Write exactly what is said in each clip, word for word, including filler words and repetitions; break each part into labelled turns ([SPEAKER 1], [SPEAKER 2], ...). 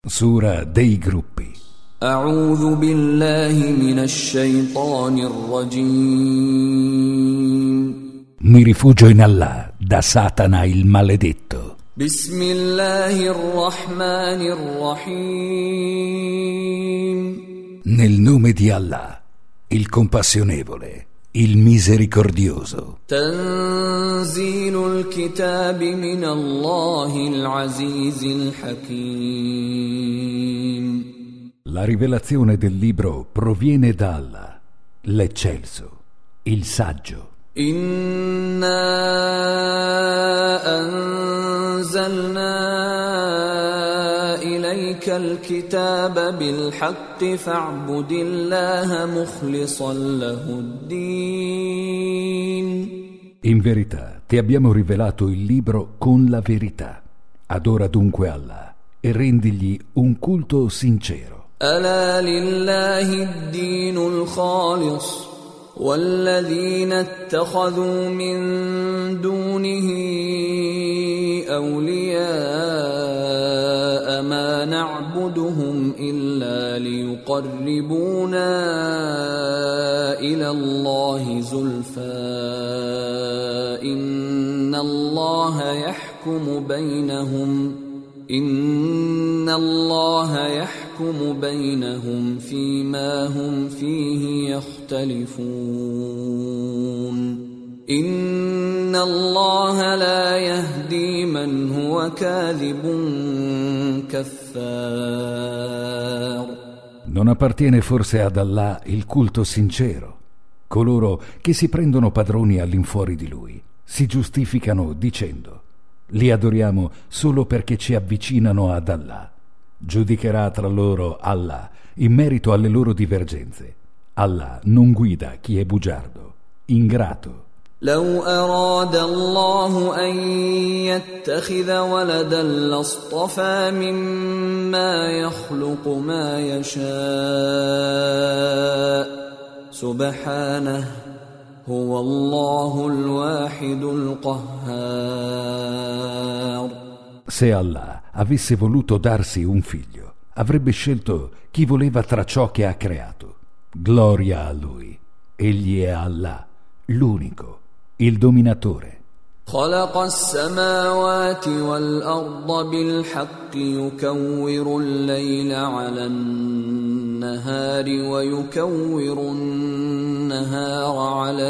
[SPEAKER 1] Sura dei gruppi.
[SPEAKER 2] أعوذ بالله من الشيطان الرجيم.
[SPEAKER 1] Mi rifugio in Allah da Satana il maledetto.
[SPEAKER 2] بسم الله الرحمن الرحيم.
[SPEAKER 1] Nel nome di Allah, il compassionevole, il misericordioso.
[SPEAKER 2] تنزيل الكتاب من الله العزيز الحكيم.
[SPEAKER 1] La rivelazione del libro proviene da Allah, l'eccelso, il saggio.
[SPEAKER 2] إنا أنزلنا إليك الكتاب بالحق فاعبد الله مخلصا له الدين.
[SPEAKER 1] In verità ti abbiamo rivelato il libro con la verità. Adora dunque Allah e rendigli un culto sincero.
[SPEAKER 2] ألا لله الدين الخالص والذين اتخذوا من دونه أولياء ما نعبدهم إلا ليقربونا إلى الله زلفى إن الله يحكم بينهم إن الله يحكم بينهم فيما هم فيه يختلفون إن الله لا يهدي من هو كاذب كفار.
[SPEAKER 1] Non appartiene forse ad Allah il culto sincero? Coloro che si prendono padroni all'infuori di Lui si giustificano dicendo: li adoriamo solo perché ci avvicinano ad Allah. Giudicherà tra loro Allah in merito alle loro divergenze. Allah non guida chi è bugiardo, ingrato.
[SPEAKER 2] لو أراد الله أن يتخذ ولدا لاصطفى مما يخلق ما يشاء سبحانه هو الله الواحد القهار.
[SPEAKER 1] Se Allah avesse voluto darsi un figlio, avrebbe scelto chi voleva tra ciò che ha creato. Gloria a Lui. Egli è Allah, l'unico, il dominatore.
[SPEAKER 2] خلق السماوات والأرض بالحق يكور الليل على النهار ويكور النهار على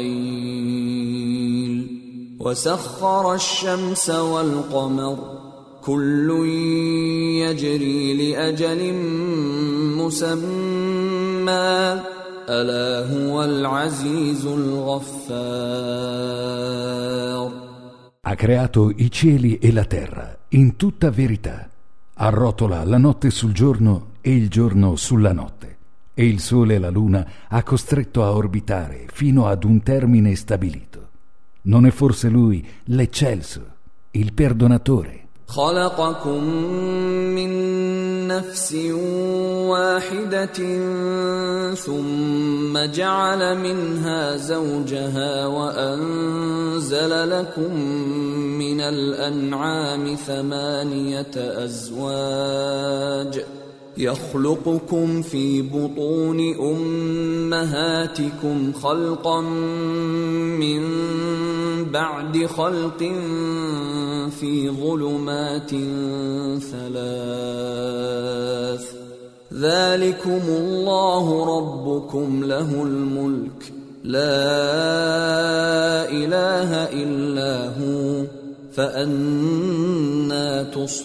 [SPEAKER 2] الليل وسخر الشمس والقمر كل يجري لأجل مسمى ألا هو العزيز الغفار.
[SPEAKER 1] Ha creato i cieli e la terra in tutta verità. Arrotola la notte sul giorno e il giorno sulla notte. E il sole e la luna ha costretto a orbitare fino ad un termine stabilito. Non è forse Lui l'eccelso, il perdonatore?
[SPEAKER 2] خلقكم من نفس واحدة ثم جعل منها زوجها وأنزل لكم من الأنعام ثمانية أزواج يخلقكم في بطون أمهاتكم خلقا من بعد خلق في ظلمات ثلاث ذلكم الله ربكم له الملك لا إله إلا هو فأنى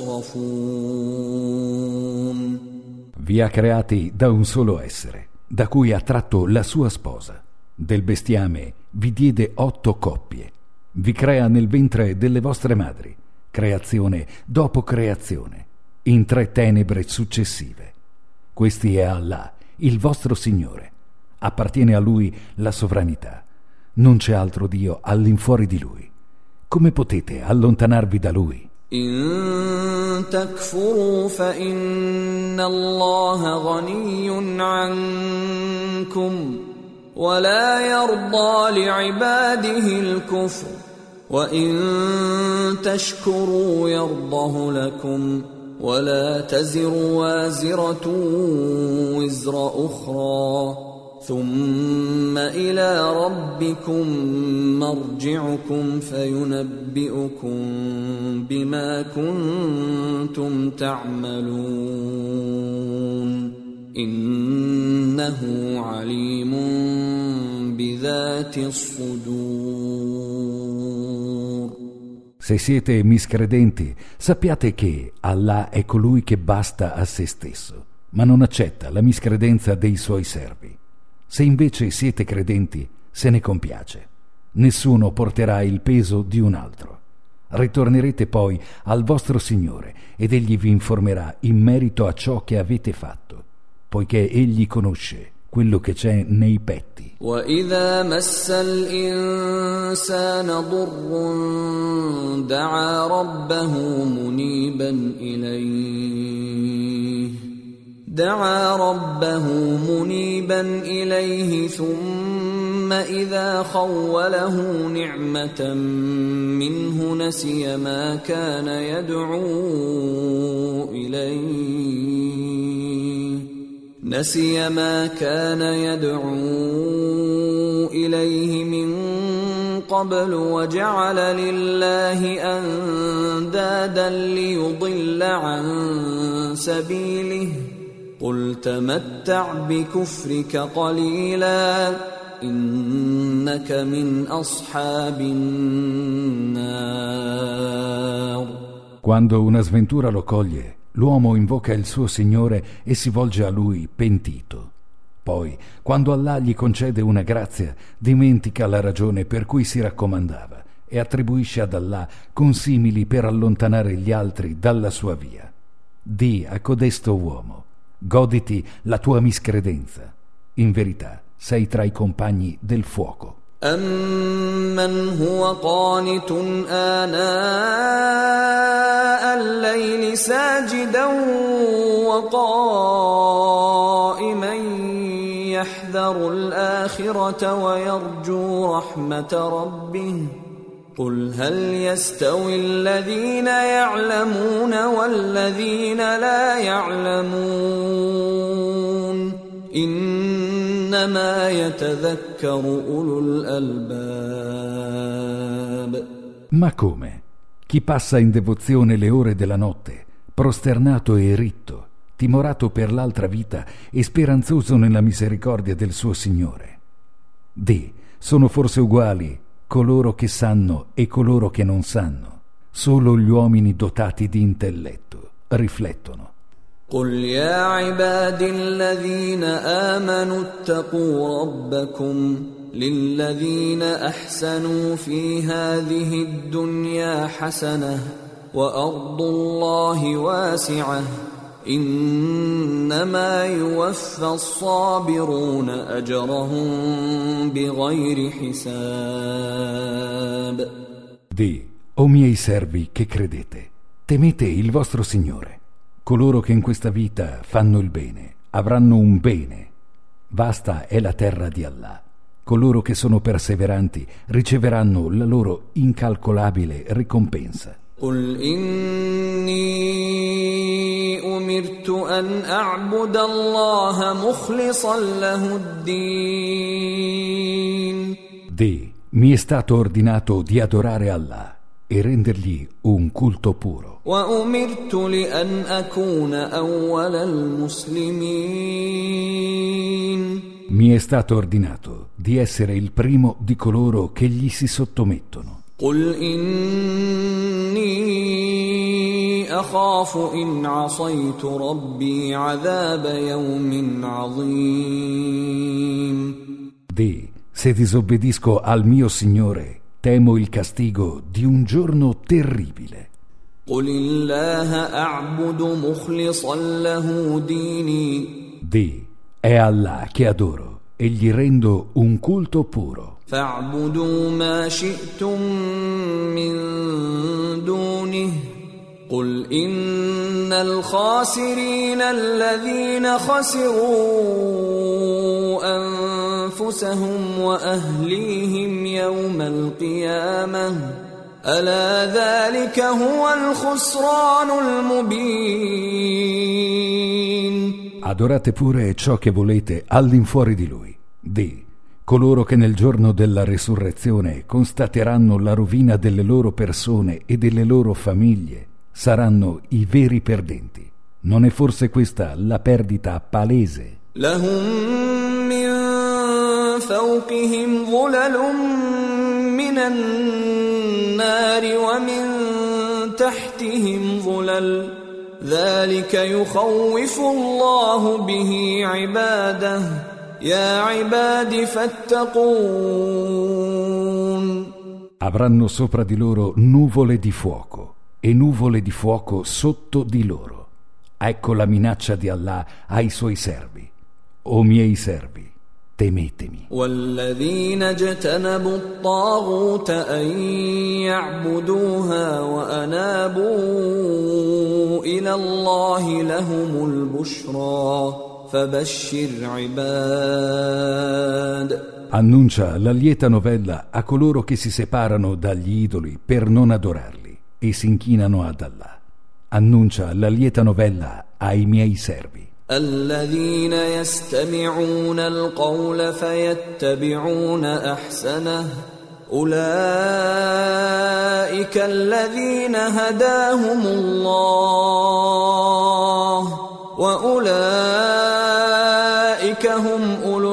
[SPEAKER 2] تصرفون.
[SPEAKER 1] Vi ha creati da un solo essere, da cui ha tratto la sua sposa. Del bestiame vi diede otto coppie. Vi crea nel ventre delle vostre madri, creazione dopo creazione, in tre tenebre successive. Questi è Allah, il vostro Signore. Appartiene a Lui la sovranità. Non c'è altro Dio all'infuori di Lui. Come potete allontanarvi da Lui?
[SPEAKER 2] إن تكفروا فإن الله غني عنكم ولا يرضى لعباده الكفر وإن تشكروا يرضه لكم ولا تزر وازرة وزر أخرى ثم إلى ربكم مرجعكم فينبئكم بما كنتم تعملون إنه عليم بذات الصدور.
[SPEAKER 1] Se siete miscredenti, sappiate che Allah è colui che basta a se stesso, ma non accetta la miscredenza dei suoi servi. Se invece siete credenti, se ne compiace. Nessuno porterà il peso di un altro. Ritornerete poi al vostro Signore ed Egli vi informerà in merito a ciò che avete fatto, poiché Egli conosce quello che c'è nei petti.
[SPEAKER 2] وَإِذَا مَسَّ الْإِنسَانَ ضُرٌّ دَعَا رَبَّهُ مُنِيبًا إِلَيْهِ دعا ربه منيبا إليه ثم إذا خوله نعمة منه نسي ما كان يدعو إليه نسي ما كان يدعو إليه من قبل وجعل لله أندادا ليضل عن سبيله قل تمتع بكفرك قليلا إنك من أصحاب النار.
[SPEAKER 1] Quando una sventura lo coglie, l'uomo invoca il suo Signore e si volge a Lui pentito. Poi, quando Allah gli concede una grazia, dimentica la ragione per cui si raccomandava e attribuisce ad Allah consimili per allontanare gli altri dalla sua via. Di a codesto uomo: goditi la tua miscredenza. In verità sei tra i compagni del fuoco.
[SPEAKER 2] أَمَّنْ هُوَ قَانِتٌ آنَاءَ اللَّيْلِ سَاجِدًا وَقَائِمًا يَحْذَرُ الْآخِرَةَ وَيَرْجُو رَحْمَةَ رَبِّهِ قُلْ هَلْ يَسْتَوِي الَّذِينَ يَعْلَمُونَ وَالَّذِينَ لَا يَعْلَمُونَ إِنَّمَا يَتَذَكَّرُ أُولُو الْأَلْبَابِ.
[SPEAKER 1] Ma come? Chi passa in devozione le ore della notte, prosternato e ritto, timorato per l'altra vita e speranzoso nella misericordia del suo Signore. Di, sono forse uguali coloro che sanno e coloro che non sanno? Solo gli uomini dotati di intelletto riflettono.
[SPEAKER 2] قل يا عبادي الذين آمنوا اتقوا ربكم للذين أحسنوا في هذه الدنيا حسنة وأرض الله واسعة إنما يوفى الصابرون أجرهم بغير حساب.
[SPEAKER 1] Di, o miei servi che credete, temete il vostro Signore. Coloro che in questa vita fanno il bene avranno un bene. Vasta è la terra di Allah. Coloro che sono perseveranti riceveranno la loro incalcolabile ricompensa.
[SPEAKER 2] قل إني أمرت أن أعبد الله مخلصا له الدين.
[SPEAKER 1] Di, mi è stato ordinato di adorare Allah e rendergli un culto puro.
[SPEAKER 2] وأمرت لأن أكون أول المسلمين.
[SPEAKER 1] Mi è stato ordinato di essere il primo di coloro che gli si sottomettono.
[SPEAKER 2] قل إني أخاف إن عصيت ربي عذاب يوم عظيم.
[SPEAKER 1] Di, se disobbedisco al mio Signore, temo il castigo di un giorno terribile.
[SPEAKER 2] قل الله أعبد مخلصا له ديني.
[SPEAKER 1] Di, è Allah che adoro e gli rendo un culto puro.
[SPEAKER 2] فاعبدوا ما شئتم من دونه قل إن الخاسرين الذين خسروا أنفسهم وأهليهم يوم القيامة ألا ذلك هو الخسران المبين.
[SPEAKER 1] Adorate pure ciò che volete all'infuori di lui. Di, coloro che nel giorno della resurrezione constateranno la rovina delle loro persone e delle loro famiglie saranno i veri perdenti. Non è forse questa la perdita palese?
[SPEAKER 2] لهم من فوقهم ظلل من النار ومن تحتهم ظلل ذلك يخوف الله به عباده يا عباد فاتقون.
[SPEAKER 1] Avranno sopra di loro nuvole di fuoco e nuvole di fuoco sotto di loro. Ecco la minaccia di Allah ai suoi servi. O miei servi, temetemi.
[SPEAKER 2] والذين اجتنبوا الطاغوت أن يعبدوها وأنابوا إلى الله لهم البشرى فبشر عباد.
[SPEAKER 1] Annuncia la lieta novella a coloro che si separano dagli idoli per non adorarli e si inchinano ad Allah. Annuncia la lieta novella ai miei servi.
[SPEAKER 2] الذين يستمعون القول فيتبعون أحسنه أولئك الذين هداهم الله وأولئك هم أولو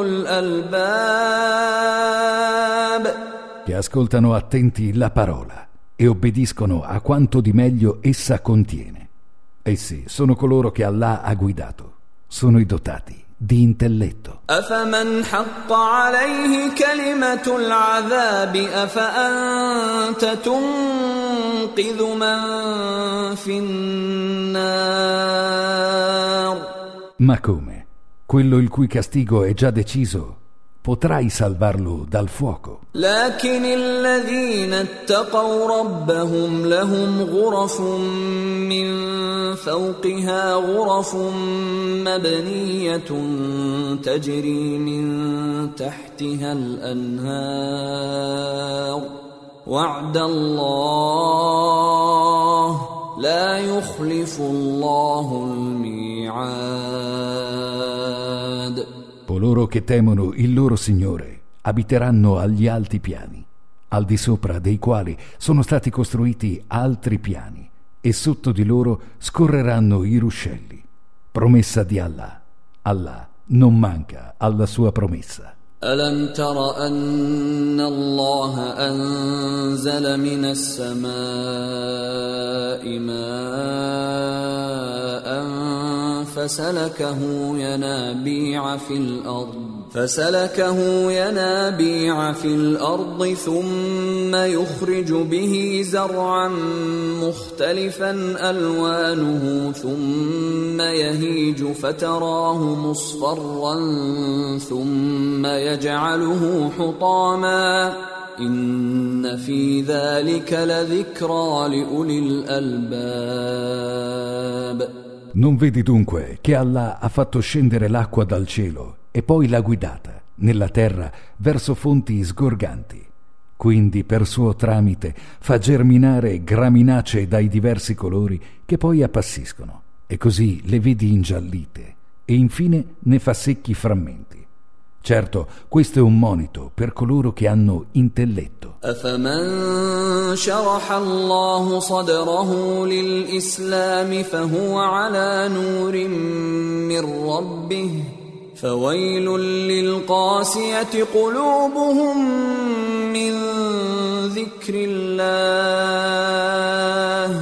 [SPEAKER 2] الألباب.
[SPEAKER 1] Che ascoltano attenti la parola e obbediscono a quanto di meglio essa contiene. Essi sono coloro che Allah ha guidato. Sono i dotati di intelletto.
[SPEAKER 2] أفمن حق عليه كلمة العذاب أفأنت تنقذ من في النار.
[SPEAKER 1] Ma come? Quello il cui castigo è già deciso, potrai salvarlo dal fuoco.
[SPEAKER 2] لكن الذين اتقوا ربهم لهم غرف من فوقها غرف مبنية تجري من تحتها الأنهار وعد الله لا يخلف الله الميعاد.
[SPEAKER 1] Coloro che temono il loro Signore abiteranno agli alti piani, al di sopra dei quali sono stati costruiti altri piani, e sotto di loro scorreranno i ruscelli. Promessa di Allah. Allah non manca alla sua promessa.
[SPEAKER 2] ألم تر أن الله أنزل من السماء ماء فسلكه ينابيع في الأرض فسلكه ينابيع في الأرض ثم يخرج به زرعا مختلفا ألوانه ثم يهيج فتراه مصفرا ثم يجعله حطاما إن في ذلك لذكرى لأولي الألباب.
[SPEAKER 1] Non vedi dunque che Allah ha fatto scendere l'acqua dal cielo e poi l'ha guidata nella terra verso fonti sgorganti. Quindi per suo tramite fa germinare graminacee dai diversi colori che poi appassiscono, e così le vedi ingiallite, e infine ne fa secchi frammenti. Certo, questo è un monito per coloro che hanno intelletto.
[SPEAKER 2] أفمن شرح الله صدره للإسلام فهو على نور من ربه فويل للقاسية قلوبهم من ذكر الله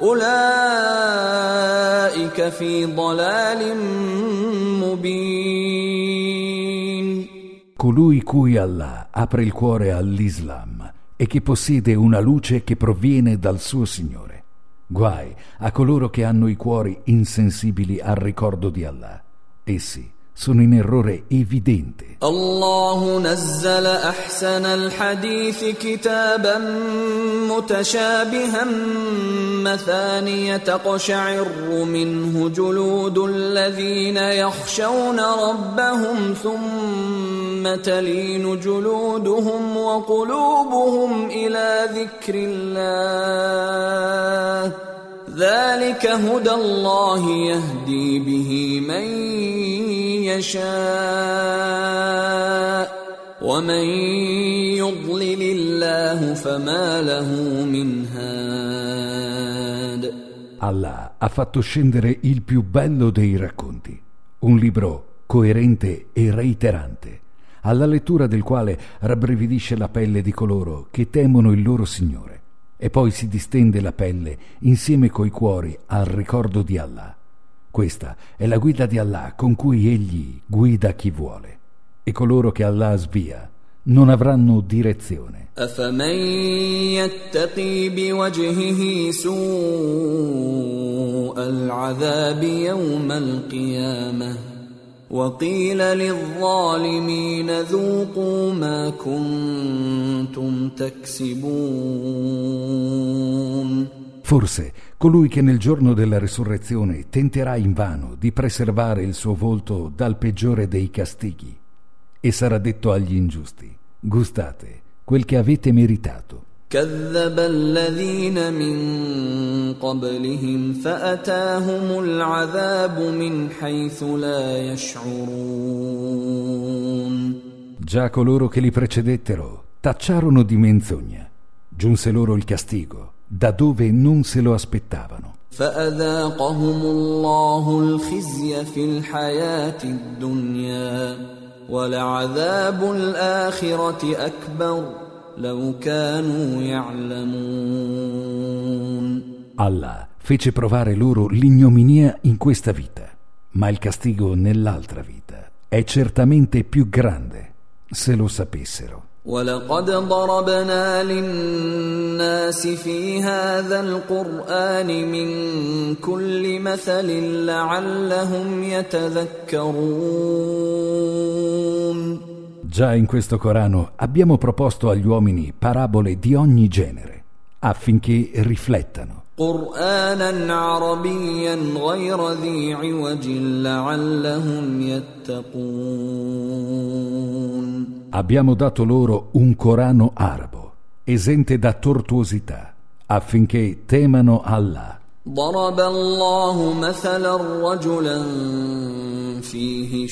[SPEAKER 2] أولئك في ضلال مبين.
[SPEAKER 1] Colui cui Allah apre il cuore all'Islam e che possiede una luce che proviene dal suo Signore. Guai a coloro che hanno i cuori insensibili al ricordo di Allah. Essi sono in errore evidente.
[SPEAKER 2] الله نزل أحسن الحديث كتابا متشابها مثانية تقشعر منه جلود الذين يخشون ربهم ثم تلين جلودهم وقلوبهم إلى ذكر الله ذلك هدى الله يهدي به من يشاء ومن يضلل الله فما له من هاد.
[SPEAKER 1] Allah ha fatto scendere il più bello dei racconti, un libro coerente e reiterante, alla lettura del quale rabbrividisce la pelle di coloro che temono il loro Signore, e poi si distende la pelle insieme coi cuori al ricordo di Allah. Questa è la guida di Allah con cui Egli guida chi vuole, e coloro che Allah svia non avranno direzione.
[SPEAKER 2] أفمن يتقي بوجهه سوء العذاب يوم القيامة وقيل للظالمين ذوقوا ما كنتم تكسبون.
[SPEAKER 1] Forse colui che nel giorno della risurrezione tenterà invano di preservare il suo volto dal peggiore dei castighi, e sarà detto agli ingiusti: gustate quel che avete meritato.
[SPEAKER 2] كذب الذين من قبلهم فأتاهم العذاب من حيث لا يشعرون.
[SPEAKER 1] Già coloro che li precedettero tacciarono di menzogna. Giunse loro il castigo da dove non se lo aspettavano.
[SPEAKER 2] فأذاقهم الله الخزي في الحياة الدنيا ولعذاب الآخرة أكبر لو كانوا يعلمون.
[SPEAKER 1] Allah fece provare loro l'ignominia in questa vita, ma il castigo nell'altra vita è certamente più grande, se lo sapessero.
[SPEAKER 2] ولقد ضربنا للناس في هذا القرآن من كل مثل لعلهم يتذكرون.
[SPEAKER 1] Già in questo Corano abbiamo proposto agli uomini parabole di ogni genere, affinché riflettano.
[SPEAKER 2] قرآنا عربيا غير ذي عوج لعلهم يتقون.
[SPEAKER 1] Abbiamo dato loro un Corano arabo, esente da tortuosità, affinché temano Allah.
[SPEAKER 2] ضرب الله مثلا رجلا فيه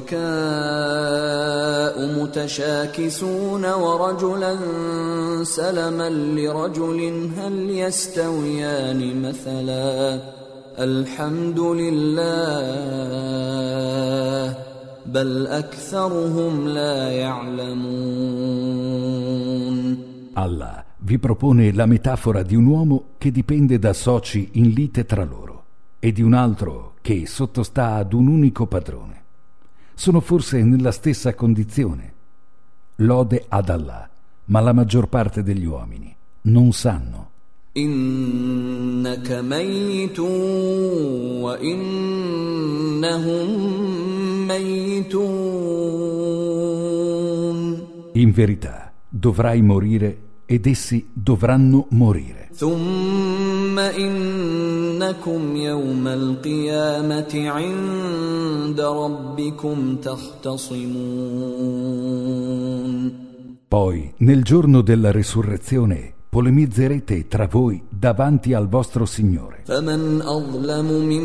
[SPEAKER 2] شركاء متشاكسون ورجلا سلما لرجل هل يستويان مثلا الحمد لله بل أكثرهم لا يعلمون.
[SPEAKER 1] Allah vi propone la metafora di un uomo che dipende da soci in lite tra loro e di un altro che sottostà ad un unico padrone. Sono forse nella stessa condizione? Lode ad Allah, ma la maggior parte degli uomini non sanno.
[SPEAKER 2] إنك ميت وإنهم ميتون.
[SPEAKER 1] In verità, dovrai morire ed essi dovranno morire.
[SPEAKER 2] ثم إنكم يوم القيامة عند ربكم تختصمون.
[SPEAKER 1] Poi, nel giorno della risurrezione, polemizzerete tra voi davanti al vostro Signore.
[SPEAKER 2] فمن أظلم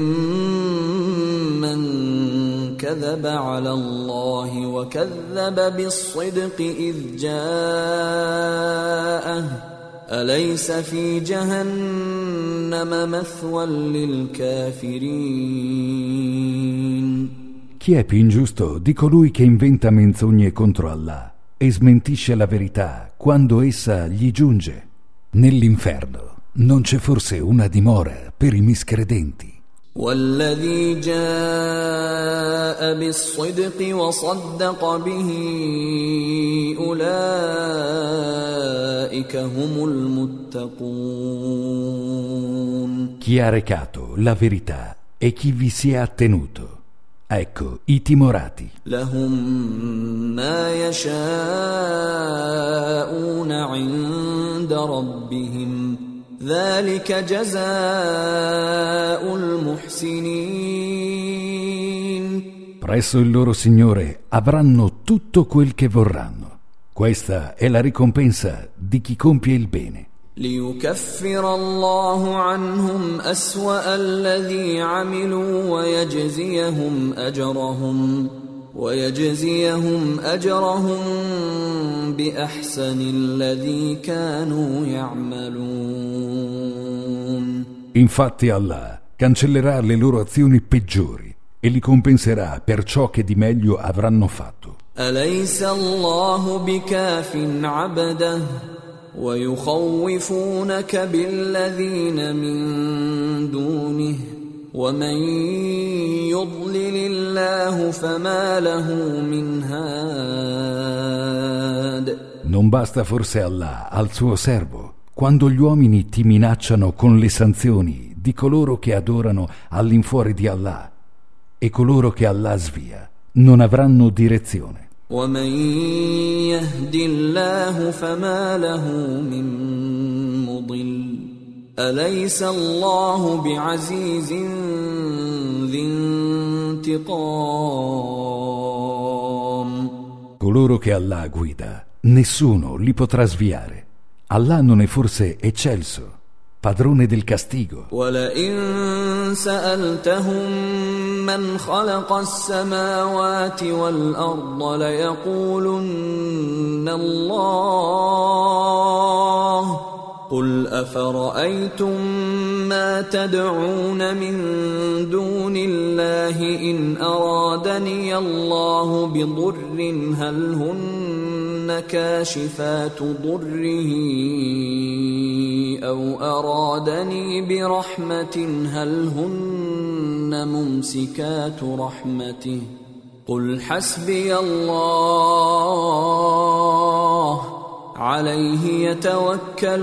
[SPEAKER 2] ممن كذب على الله وكذب بالصدق إذ جاءه أليس في جهنم مثوى للكافرين.
[SPEAKER 1] Chi è più ingiusto di colui che inventa menzogne contro Allah e smentisce la verità quando essa gli giunge? Nell'inferno non c'è forse una dimora per i miscredenti.
[SPEAKER 2] والذي جاء بالصدق وصدق به أولئك هم المتقون.
[SPEAKER 1] Chi ha recato la verità e chi vi si è attenuto, ecco i timorati.
[SPEAKER 2] لهم ما يشاءون عند ربهم ذلك جزاء المحسنين.
[SPEAKER 1] Presso il loro Signore avranno tutto quel che vorranno. Questa è la ricompensa di chi compie il bene.
[SPEAKER 2] ليكفر الله عنهم أسوأ الذي عملوا ويجزيهم أجرهم ويجزيهم أجرهم بأحسن الذي كانوا يعملون.
[SPEAKER 1] Infatti Allah cancellerà le loro azioni peggiori e li compenserà per ciò che di meglio avranno fatto.
[SPEAKER 2] أليس الله بكاف عبده ويخوفونك بالذين من دونه ومن يضلل الله فما له من هاد.
[SPEAKER 1] Non basta forse Allah al suo servo quando gli uomini ti minacciano con le sanzioni di coloro che adorano all'infuori di Allah, e coloro che Allah svia non avranno direzione.
[SPEAKER 2] ومن يهد الله فما له من مضل أليس الله بعزيز ذي انتقام.
[SPEAKER 1] Coloro che Allah guida, nessuno li potrà sviare. Allah non è forse eccelso, padrone del castigo.
[SPEAKER 2] ولئن سألتهم من خلق السماوات والأرض ليقولن الله قل أفرأيتم ما تدعون من دون الله إن أرادني الله بضر هل هن كاشفات ضره أو أرادني برحمة هل هن ممسكات رحمته قل حسبي الله عليه يتوكل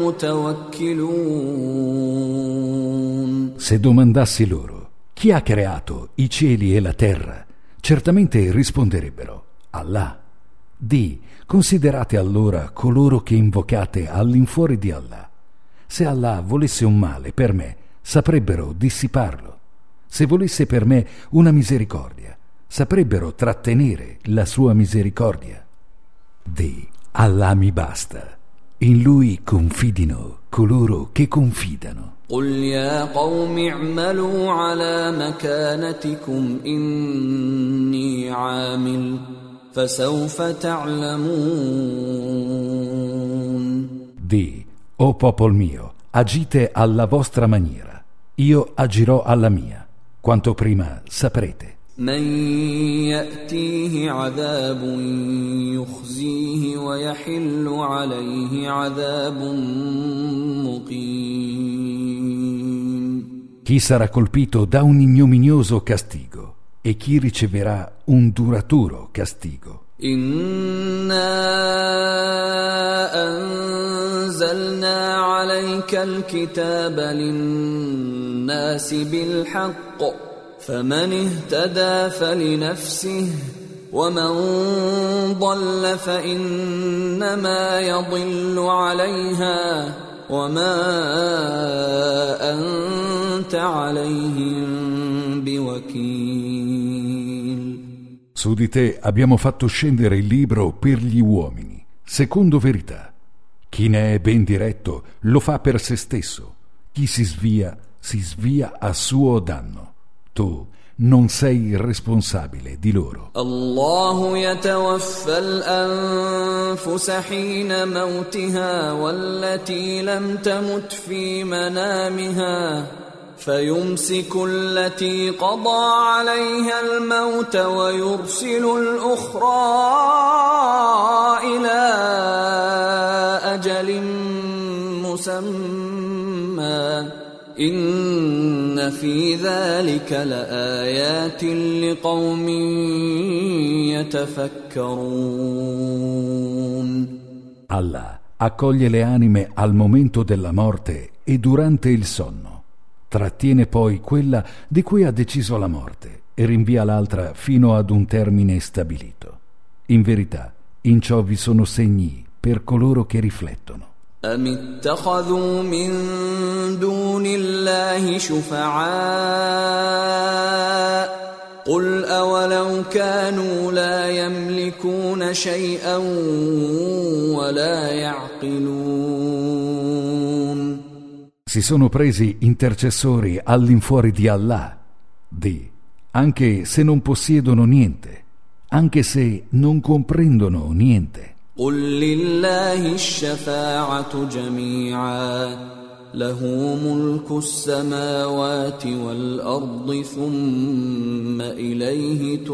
[SPEAKER 2] المتوكلون.
[SPEAKER 1] Se domandassi loro chi ha creato i cieli e la terra, certamente risponderebbero Allah. Di, considerate allora coloro che invocate all'infuori di Allah. Se Allah volesse un male per me, saprebbero dissiparlo. Se volesse per me una misericordia, saprebbero trattenere la sua misericordia. Di, Allah mi basta. In Lui confidino coloro che confidano.
[SPEAKER 2] قل يا قوم اعملوا على مكانتكم إني عامل فسوف تعلمون.
[SPEAKER 1] Di, o popol mio, agite alla vostra maniera, io agirò alla mia, quanto prima saprete.
[SPEAKER 2] من يأتيه عذاب يخزيه ويحل عليه عذاب مقيم.
[SPEAKER 1] Chi sarà colpito da un ignominioso castigo e chi riceverà un duraturo castigo.
[SPEAKER 2] إنا أنزلنا عليك الكتاب للناس بالحق فمن اهتدى فلنفسه ومن ضل فإنما يضل عليها وما أنت عليهم بوكيل.
[SPEAKER 1] Su di te abbiamo fatto scendere il libro per gli uomini, secondo verità. Chi ne è ben diretto lo fa per se stesso, chi si svia si svia a suo danno. Tu non sei responsabile di loro.
[SPEAKER 2] الله يتوفى الأنفس حين موتها والتي لم تمت في منامها فيمسك التي قضى عليها الموت ويرسل الأخرى إلى أجل مسمى إن في ذلك لآيات لقوم يتفكرون.
[SPEAKER 1] Allah accoglie le anime al momento della morte e durante il sonno. Trattiene poi quella di cui ha deciso la morte e rinvia l'altra fino ad un termine stabilito. In verità, in ciò vi sono segni per coloro che riflettono.
[SPEAKER 2] أم اتخذوا من دون الله شفعاء قل أولو كانوا لا يملكون شيئا ولا يعقلون.
[SPEAKER 1] Si sono presi intercessori all'infuori di Allah. Di, anche se non possiedono niente, anche se non comprendono niente.
[SPEAKER 2] قل لله الشفاعة جميعا له ملك السماوات والأرض ثم إليه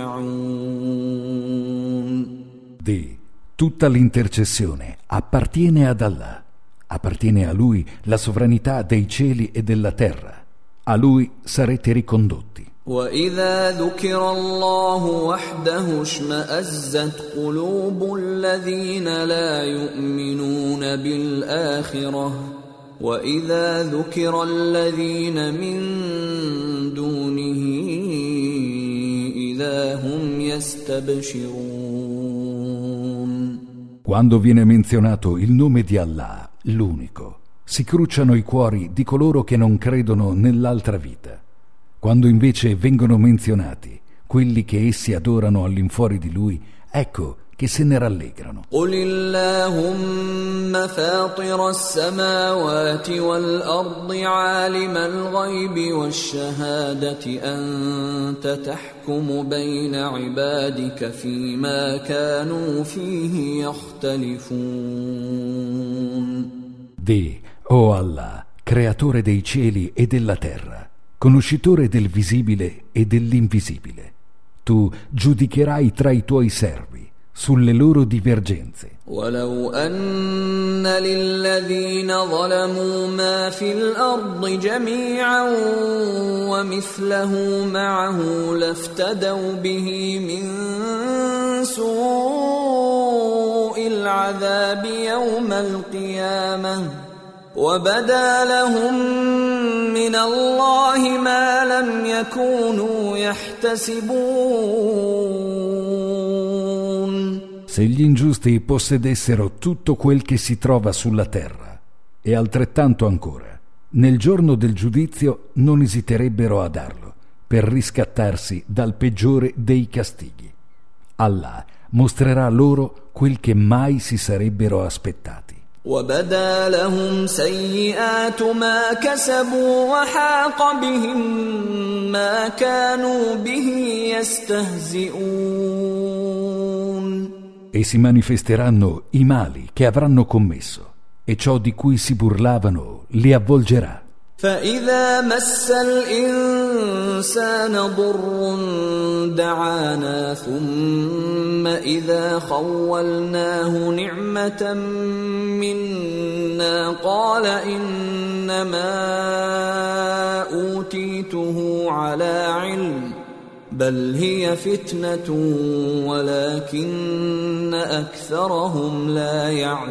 [SPEAKER 2] ترجعون.
[SPEAKER 1] Di, tutta l'intercessione appartiene ad Allah. Appartiene a Lui la sovranità dei cieli e della terra. A Lui sarete ricondotti.
[SPEAKER 2] وَإِذَا ذُكِرَ اللَّهُ وَحْدَهُ اشْمَأَزَّتْ قُلُوبُ الَّذِينَ لَا يُؤْمِنُونَ بِالْآخِرَةِ وَإِذَا ذُكِرَ الَّذِينَ مِن دُونِهِ إِذَا هُمْ يَسْتَبْشِرُونَ.
[SPEAKER 1] Quando viene menzionato il nome di Allah, l'unico, si crucciano i cuori di coloro che non credono nell'altra vita. Quando invece vengono menzionati quelli che essi adorano all'infuori di Lui, ecco che se ne rallegrano.
[SPEAKER 2] قُلِ اللَّهُمَّ فَاطِرَ السَّمَاوَاتِ وَالْأَرْضِ عَالِمَ الْغَيْبِ وَالشَّهَادَةِ أَنْتَ تَحْكُمُ بَيْنَ عِبَادِكَ فِيمَا كَانُوا فِيهِ يَخْتَلِفُونَ.
[SPEAKER 1] Di, o Allah, creatore dei cieli e della terra, conoscitore del visibile e dell'invisibile, tu giudicherai tra i tuoi servi sulle loro divergenze.
[SPEAKER 2] ولو أن للذين ظلموا ما في الأرض جميعا ومثله معه لافتدوا به من سوء العذاب يوم القيامة وبدا لهم من الله ما لم يكونوا يحتسبون.
[SPEAKER 1] Se gli ingiusti possedessero tutto quel che si trova sulla terra, e altrettanto ancora, nel giorno del giudizio non esiterebbero a darlo, per riscattarsi dal peggiore dei castighi. Allah mostrerà loro quel che mai si sarebbero aspettati.
[SPEAKER 2] وَبَدَا لَهُمْ سَيِّئَاتُ مَا كَسَبُوا وَحَاقَ بِهِم مَّا كَانُوا بِهِ يَسْتَهْزِئُونَ.
[SPEAKER 1] E si manifesteranno i mali che avranno commesso, e ciò di cui si burlavano li avvolgerà.
[SPEAKER 2] فَإِذَا مَسَّ الْإِنسَانَ ضُرٌّ دَعَانَا ثُمَّ إِذَا خَوَّلْنَاهُ نِعْمَةً مِنَّا قَالَ إِنَّمَا أُوتِيتُهُ عَلَى عِلْمٍ بَلْ هِيَ فِتْنَةٌ وَلَكِنَّ أَكْثَرَهُمْ لَا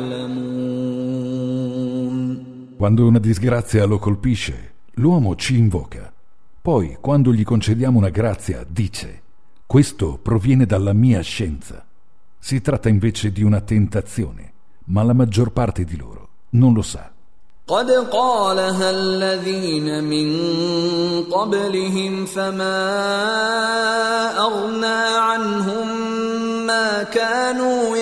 [SPEAKER 2] يَعْلَمُونَ.
[SPEAKER 1] Quando una disgrazia lo colpisce, l'uomo ci invoca. Poi, quando gli concediamo una grazia, dice: questo proviene dalla mia scienza. Si tratta invece di una tentazione, ma la maggior parte di loro non lo sa.
[SPEAKER 2] قد قالها الذين من قبلهم فما أغنى عنهم ما كانوا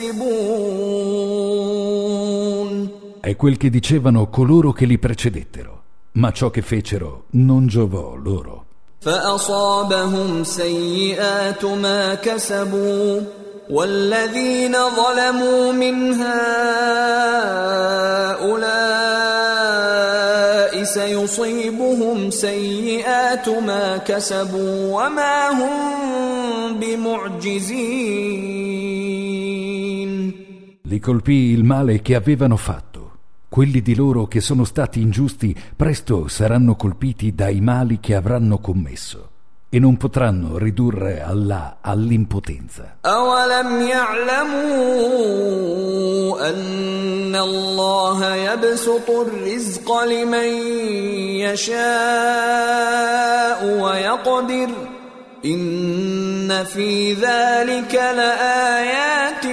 [SPEAKER 2] يكسبون.
[SPEAKER 1] È quel che dicevano coloro che li precedettero, ma ciò che fecero non giovò loro.
[SPEAKER 2] فأصابهم سيئات ما كسبوا والذين ظلموا من هؤلاء سيصيبهم سيئات ما كسبوا وما هم بمعجزين.
[SPEAKER 1] Li colpì il male che avevano fatto. Quelli di loro che sono stati ingiusti presto saranno colpiti dai mali che avranno commesso e non potranno ridurre Allah all'impotenza.
[SPEAKER 2] أَوَلَمْ يَعْلَمُوا أَنَّ اللَّهَ يَبْسُطُ الرِّزْقَ لِمَن يَشَاءُ وَيَقْدِرُ إِنَّ فِي ذَلِكَ لَآيَاتٍ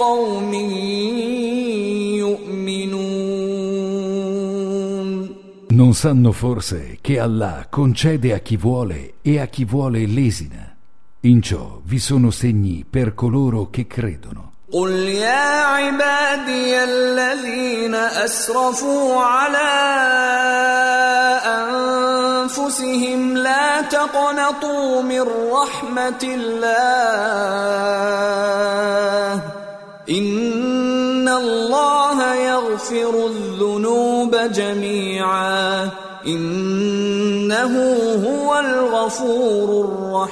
[SPEAKER 2] لِقَوْمٍ يُؤْمِنُونَ.
[SPEAKER 1] Non sanno forse che Allah concede a chi vuole e a chi vuole lesina. In ciò vi sono segni per coloro che credono.
[SPEAKER 2] قل يا عبادي الذين أسرفوا على أنفسهم لا تقنطوا من رحمة الله إن الله يغفر الذنوب جميعا إنه هو الغفور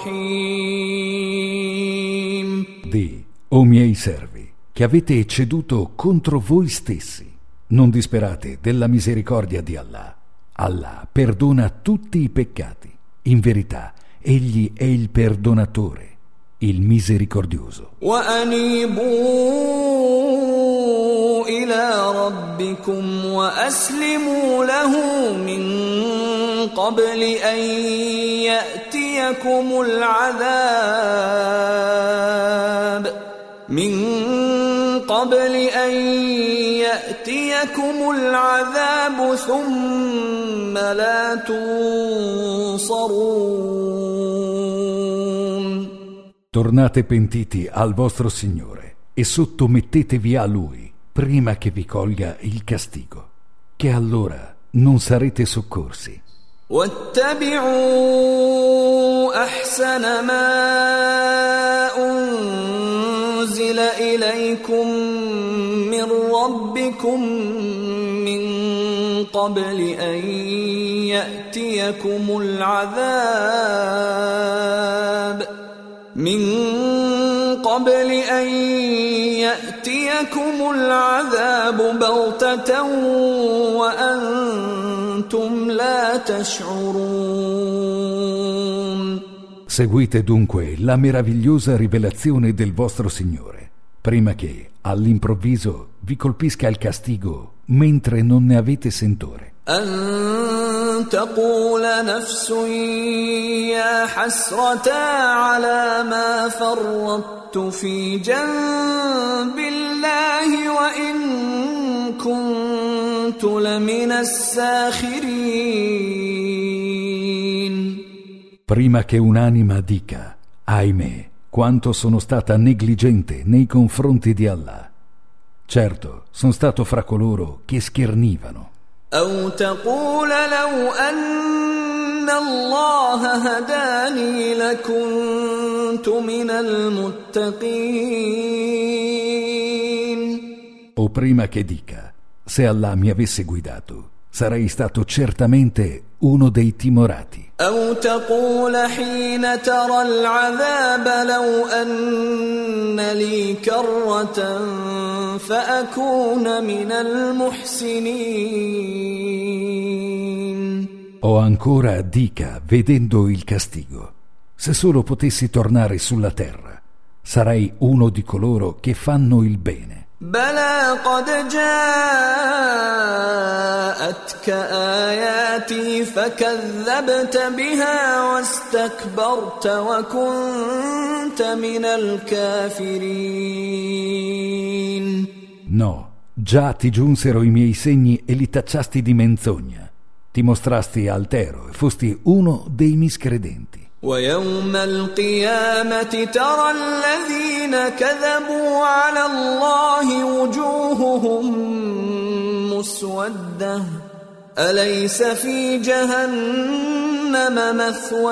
[SPEAKER 2] الرحيم.
[SPEAKER 1] Di, o miei servi, che avete ecceduto contro voi stessi, non disperate della misericordia di Allah. Allah perdona tutti i peccati. In verità, Egli è il perdonatore, il misericordioso.
[SPEAKER 2] وأنيبوا إلى ربكم وأسلموا له من قبل أن يأتيكم العذاب من قبل أن يأتيكم العذاب ثم لا تنصرون.
[SPEAKER 1] Tornate pentiti al vostro Signore e sottomettetevi a Lui prima che vi colga il castigo, che allora non sarete soccorsi.
[SPEAKER 2] واتبعوا أحسن ما أنزل إليكم من ربكم من قبل أن يأتيكم العذاب من قبل أن يأتيكم العذاب بغتة وأنتم لا تشعرون.
[SPEAKER 1] Seguite dunque la meravigliosa rivelazione del vostro Signore, prima che, all'improvviso, vi colpisca il castigo mentre non ne avete sentore.
[SPEAKER 2] أن تقول نفس يا حسرة على ما فرطت في جنب الله وإن كنت لمن الساخرين.
[SPEAKER 1] Prima che un'anima dica, ahimè, quanto sono stata negligente nei confronti di Allah. Certo, sono stato fra coloro che schernivano.
[SPEAKER 2] أو تقول لو أن الله هداني لكنت من المتقين.
[SPEAKER 1] O prima che dica, se Allah mi avesse guidato, sarei stato certamente uno dei timorati.
[SPEAKER 2] أو تقول حين ترى العذاب لو أن لي كرة فأكون من المحسنين.
[SPEAKER 1] O ancora dica, vedendo il castigo, se solo potessi tornare sulla terra, sarei uno di coloro che fanno il bene.
[SPEAKER 2] بلى قد جاءتك آياتي فكذبت بها واستكبرت وكنت من الكافرين.
[SPEAKER 1] No, già ti giunsero i miei segni e li tacciasti di menzogna. Ti mostrasti altero e fosti uno dei miscredenti.
[SPEAKER 2] ويوم القيامة ترى الذين كذبوا على الله وجوههم مسودة أليس في جهنم مثوى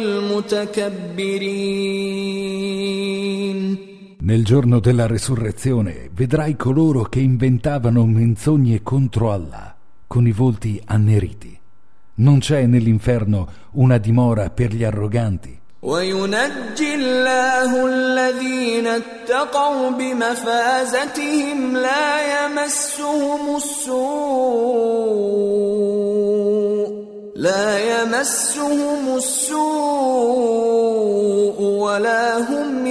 [SPEAKER 2] للمتكبرين.
[SPEAKER 1] Nel giorno della resurrezione vedrai coloro che inventavano menzogne contro Allah, con i volti anneriti. Non c'è nell'inferno una dimora per gli arroganti.
[SPEAKER 2] وينجي الله الذين اتقوا بمفازتهم لا يمسهم السوء لا يمسهم السوء ولا هم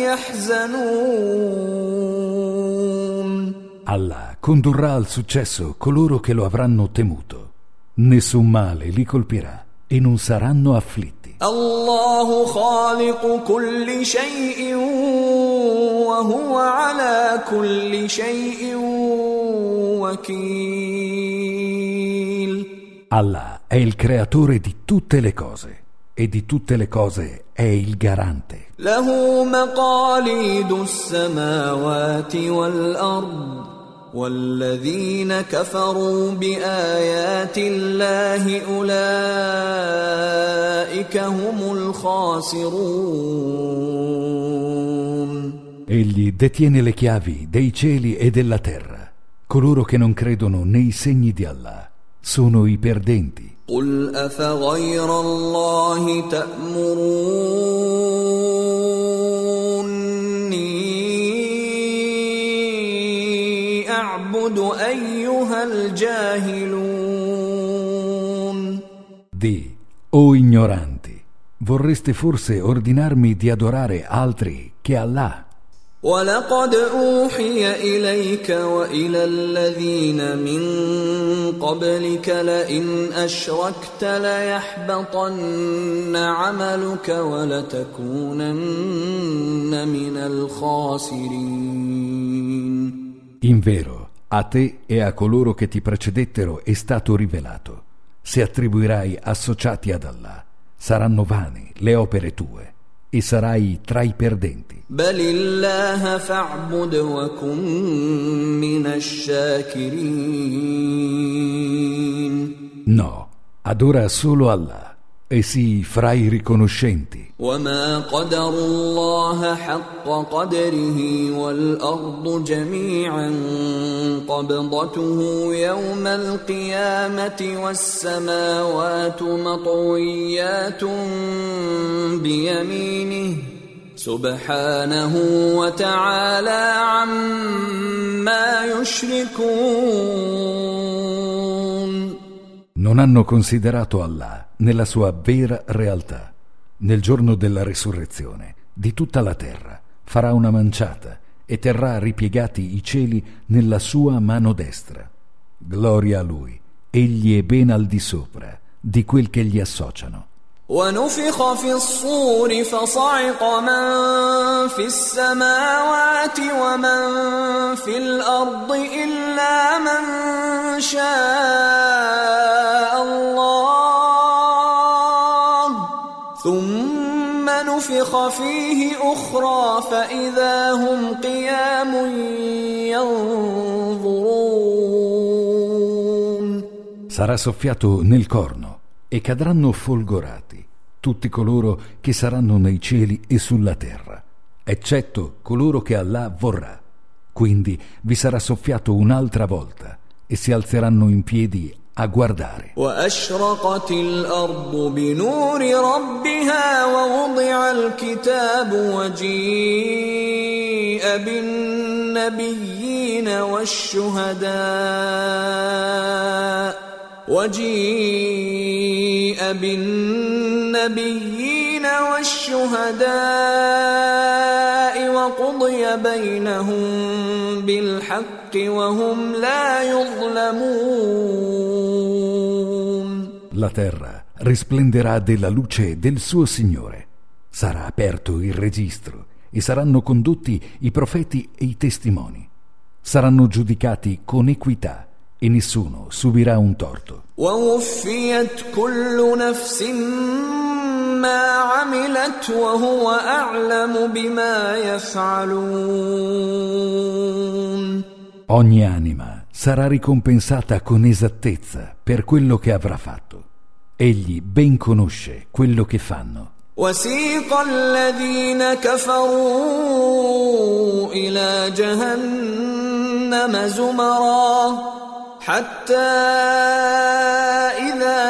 [SPEAKER 2] يحزنون.
[SPEAKER 1] Allah condurrà al successo coloro che lo avranno temuto. Nessun male li colpirà e non saranno afflitti.
[SPEAKER 2] الله خالق كل شيء وهو على كل شيء وكيل.
[SPEAKER 1] Allah è il creatore di tutte le cose e di tutte le cose è il garante.
[SPEAKER 2] له مقاليد السماوات والأرض والذين كفروا بآيات الله أولئك هم الخاسرون.
[SPEAKER 1] Egli detiene le chiavi dei cieli e della terra. Coloro che non credono nei segni di Allah sono i perdenti.
[SPEAKER 2] قل أفغير الله تأمروني أعبد أيها الجاهلون.
[SPEAKER 1] Di, o ignoranti, vorreste forse ordinarmi di adorare altri che Allah?
[SPEAKER 2] ولقد أوحي إليك وإلى الذين من قبلك لئن أشركت ليحبطن عملك ولتكونن من الخاسرين.
[SPEAKER 1] Invero, a te e a coloro che ti precedettero è stato rivelato: se attribuirai associati ad Allah, saranno vane le opere tue e sarai tra i perdenti.
[SPEAKER 2] بل الله فاعبد وكن من الشاكرين.
[SPEAKER 1] No, adora solo Allah e sii fra i riconoscenti.
[SPEAKER 2] وما قدر الله حق قدره والأرض جميعا قبضته يوم القيامة والسماوات مطويات بيمينه سبحانه وتعالى عما يشركون.
[SPEAKER 1] Non hanno considerato Allah nella sua vera realtà. Nel giorno della resurrezione di tutta la terra farà una manciata e terrà ripiegati i cieli nella sua mano destra. Gloria a Lui, egli è ben al di sopra di quel che gli associano.
[SPEAKER 2] ونفخ في الصور فصعق من في السماوات ومن في الأرض إلا من شاء الله ثم نفخ فيه أخرى فإذا هم قيام ينظرون.
[SPEAKER 1] Sarà soffiato nel corno e cadranno folgorati tutti coloro che saranno nei cieli e sulla terra, eccetto coloro che Allah vorrà. Quindi vi sarà soffiato un'altra volta e si alzeranno in piedi a guardare.
[SPEAKER 2] وأشرقت الأرض بنور ربها ووضع الكتاب وجيء بالنبيين والشهداء وجيء بالنبيين والشهداء وقضي بينهم بالحق وهم لا يظلمون.
[SPEAKER 1] La terra risplenderà della luce del suo Signore. Sarà aperto il registro e saranno condotti i profeti e i testimoni. Saranno giudicati con equità e nessuno subirà un torto.
[SPEAKER 2] ووفيت كل نفس ما عملت وهو أعلم بما يفعلون.
[SPEAKER 1] Ogni anima sarà ricompensata con esattezza per quello che avrà fatto. Egli ben conosce quello che fanno.
[SPEAKER 2] وسيق الذين كفروا إلى جهنم زمرا حتى إذا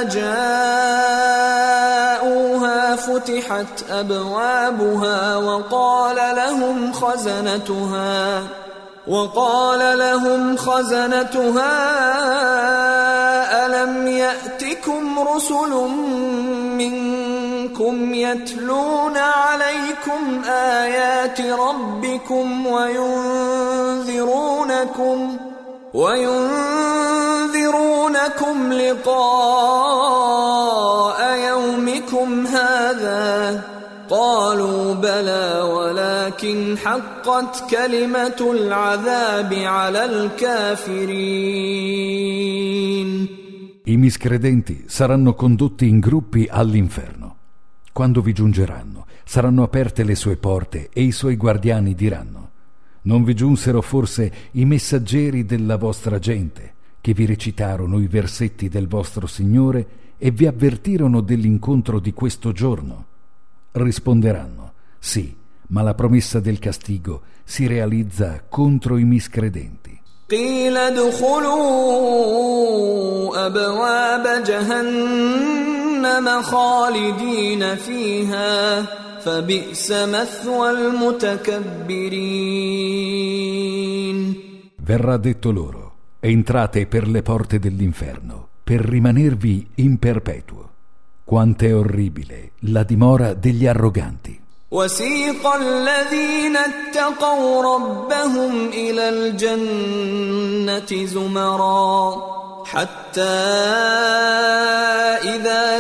[SPEAKER 2] جاءوها فتحت أبوابها وقال لهم خزنتها وقال لهم خزنتها ألم يأتكم رسل منكم يتلون عليكم آيات ربكم وينذرونكم وينذرونكم لقاء يومكم هذا قالوا بلى ولكن حقت كلمة العذاب على الكافرين.
[SPEAKER 1] I miscredenti saranno condotti in gruppi all'inferno. Quando vi giungeranno, saranno aperte le sue porte e i suoi guardiani diranno: non vi giunsero forse i messaggeri della vostra gente, che vi recitarono i versetti del vostro Signore e vi avvertirono dell'incontro di questo giorno? Risponderanno: sì, ma la promessa del castigo si realizza contro i miscredenti.
[SPEAKER 2] قيل ادخلوا أبواب جهنم خالدين فيها فبئس مثوى المتكبرين.
[SPEAKER 1] Verrà detto loro: entrate per le porte dell'inferno per rimanervi in perpetuo. Quanto è orribile la dimora degli arroganti.
[SPEAKER 2] وسيق الذين اتقوا ربهم إلى الجنة زمرا حتى إذا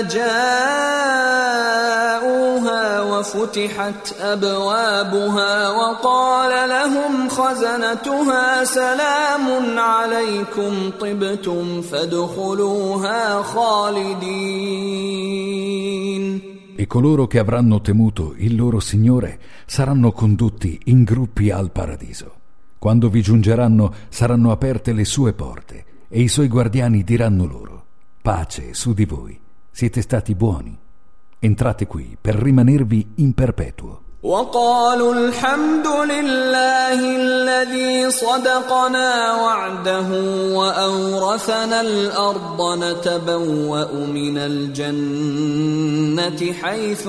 [SPEAKER 2] جاءوها وفتحت أبوابها وقال لهم خزنتها سلام عليكم طبتم فادخلوها خالدين.
[SPEAKER 1] E coloro che avranno temuto il loro Signore saranno condotti in gruppi al paradiso. Quando vi giungeranno saranno aperte le sue porte e i suoi guardiani diranno loro: pace su di voi, siete stati buoni, entrate qui per rimanervi in perpetuo.
[SPEAKER 2] وقالوا الحمد لله الذي صدقنا وعده وأورثنا الأرض نتبوأ من الجنة حيث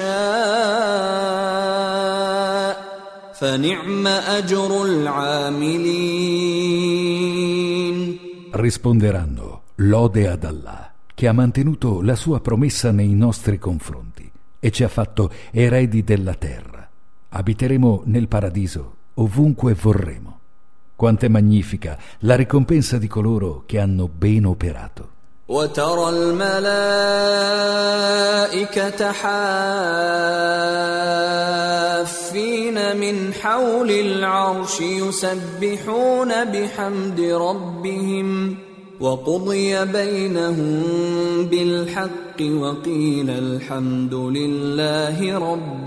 [SPEAKER 2] نشاء فنعم أجر العاملين.
[SPEAKER 1] Risponderanno: lode ad Allah, che ha mantenuto la sua promessa nei nostri confronti e ci ha fatto eredi della terra. Abiteremo nel paradiso ovunque vorremo. Quanto è magnifica la ricompensa di coloro che hanno ben operato.
[SPEAKER 2] وترى الملائكة حافين من حول العرش يسبحون بحمد ربهم وقضي بينهم بالحق وقيل الحمد لله رب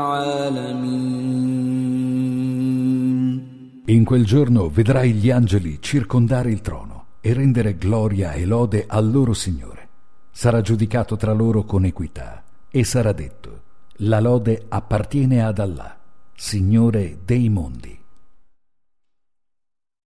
[SPEAKER 2] العالمين.
[SPEAKER 1] In quel giorno vedrai gli angeli circondare il trono e rendere gloria e lode al loro Signore. Sarà giudicato tra loro con equità e sarà detto: la lode appartiene ad Allah, Signore dei mondi.